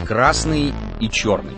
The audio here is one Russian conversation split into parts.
Красный и черный.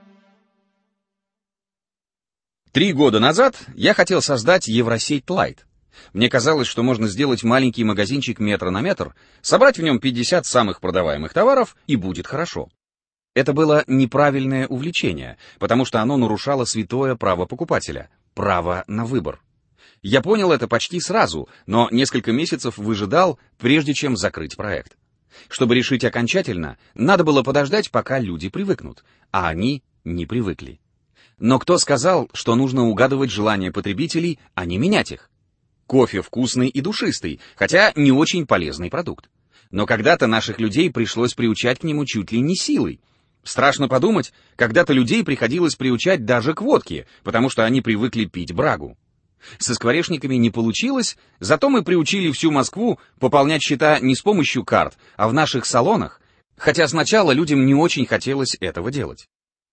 3 года назад я хотел создать Евросеть Лайт. Мне казалось, что можно сделать маленький магазинчик метр на метр, собрать в нем 50 самых продаваемых товаров, и будет хорошо. Это было неправильное увлечение, потому что оно нарушало святое право покупателя — право на выбор. Я понял это почти сразу, но несколько месяцев выжидал, прежде чем закрыть проект. Чтобы решить окончательно, надо было подождать, пока люди привыкнут, а они не привыкли. Но кто сказал, что нужно угадывать желания потребителей, а не менять их? Кофе вкусный и душистый, хотя не очень полезный продукт. Но когда-то наших людей пришлось приучать к нему чуть ли не силой. Страшно подумать, когда-то людей приходилось приучать даже к водке, потому что они привыкли пить брагу. Со скворечниками не получилось, зато мы приучили всю Москву пополнять счета не с помощью карт, а в наших салонах, хотя сначала людям не очень хотелось этого делать.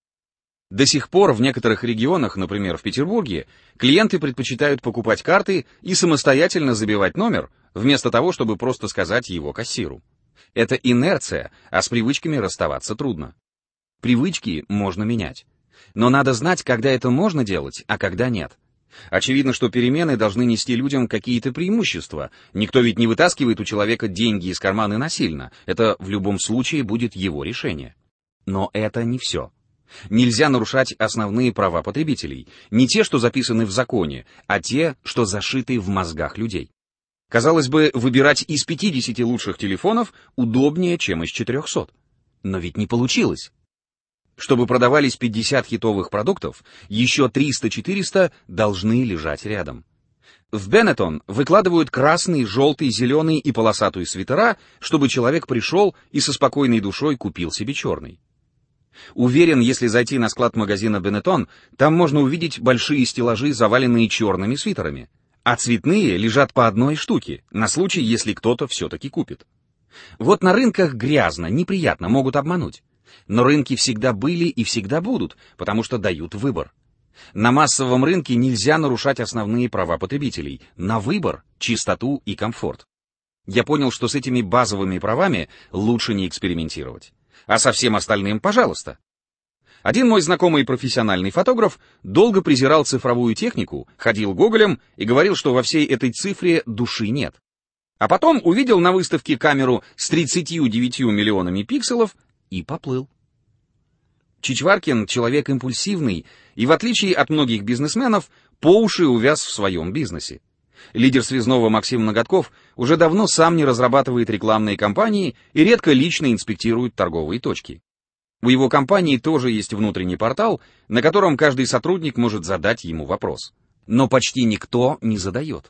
До сих пор в некоторых регионах, например, в Петербурге, клиенты предпочитают покупать карты и самостоятельно забивать номер, вместо того, чтобы просто сказать его кассиру. Это инерция, а с привычками расставаться трудно. Привычки можно менять. Но надо знать, когда это можно делать, а когда нет. Очевидно, что перемены должны нести людям какие-то преимущества. Никто ведь не вытаскивает у человека деньги из кармана насильно. Это в любом случае будет его решение. Но это не все. Нельзя нарушать основные права потребителей. Не те, что записаны в законе, а те, что зашиты в мозгах людей. Казалось бы, выбирать из 50 лучших телефонов удобнее, чем из 400. Но ведь не получилось. Чтобы продавались 50 хитовых продуктов, еще 300-400 должны лежать рядом. В Benetton выкладывают красный, желтый, зеленый и полосатую свитера, чтобы человек пришел и со спокойной душой купил себе черный. Уверен, если зайти на склад магазина Benetton, там можно увидеть большие стеллажи, заваленные черными свитерами, а цветные лежат по одной штуке, на случай, если кто-то все-таки купит. Вот на рынках грязно, неприятно, могут обмануть. Но рынки всегда были и всегда будут, потому что дают выбор. На массовом рынке нельзя нарушать основные права потребителей — на выбор, чистоту и комфорт. Я понял, что с этими базовыми правами лучше не экспериментировать. А со всем остальным — пожалуйста. Один мой знакомый профессиональный фотограф долго презирал цифровую технику, ходил гоголем и говорил, что во всей этой цифре души нет. А потом увидел на выставке камеру с 39 миллионами пикселов и поплыл. Чичваркин — человек импульсивный и, в отличие от многих бизнесменов, по уши увяз в своем бизнесе. Лидер связного Максим Ноготков уже давно сам не разрабатывает рекламные кампании и редко лично инспектирует торговые точки. У его компании тоже есть внутренний портал, на котором каждый сотрудник может задать ему вопрос. Но почти никто не задает.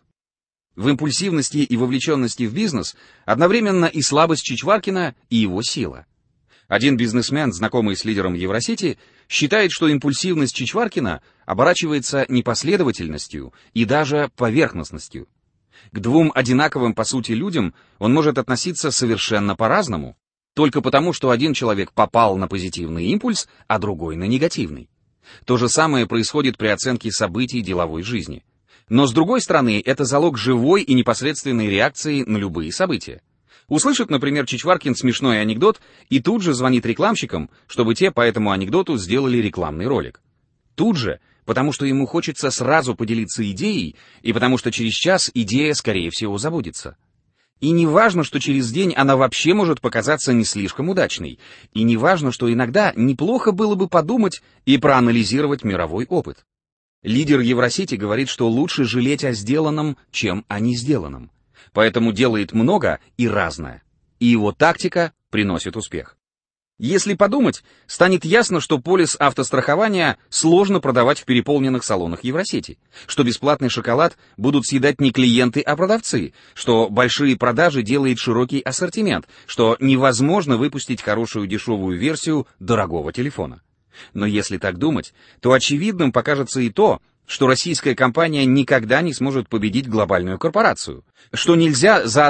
В импульсивности и вовлеченности в бизнес одновременно и слабость Чичваркина, и его сила. Один бизнесмен, знакомый с лидером Евросети, считает, что импульсивность Чичваркина оборачивается непоследовательностью и даже поверхностностью. К двум одинаковым по сути людям он может относиться совершенно по-разному, только потому, что один человек попал на позитивный импульс, а другой на негативный. То же самое происходит при оценке событий деловой жизни. Но с другой стороны, это залог живой и непосредственной реакции на любые события. Услышит, например, Чичваркин смешной анекдот и тут же звонит рекламщикам, чтобы те по этому анекдоту сделали рекламный ролик. Тут же, потому что ему хочется сразу поделиться идеей, и потому что через час идея, скорее всего, забудется. И не важно, что через день она вообще может показаться не слишком удачной, и не важно, что иногда неплохо было бы подумать и проанализировать мировой опыт. Лидер Евросети говорит, что лучше жалеть о сделанном, чем о несделанном. Поэтому делает много и разное. И его тактика приносит успех. Если подумать, станет ясно, что полис автострахования сложно продавать в переполненных салонах Евросети, что бесплатный шоколад будут съедать не клиенты, а продавцы, что большие продажи делает широкий ассортимент, что невозможно выпустить хорошую дешевую версию дорогого телефона. Но если так думать, то очевидным покажется и то, что российская компания никогда не сможет победить глобальную корпорацию, что нельзя за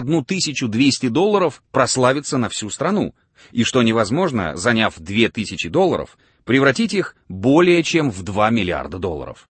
$1200 прославиться на всю страну, и что невозможно, заняв $2000, превратить их более чем в $2 миллиарда.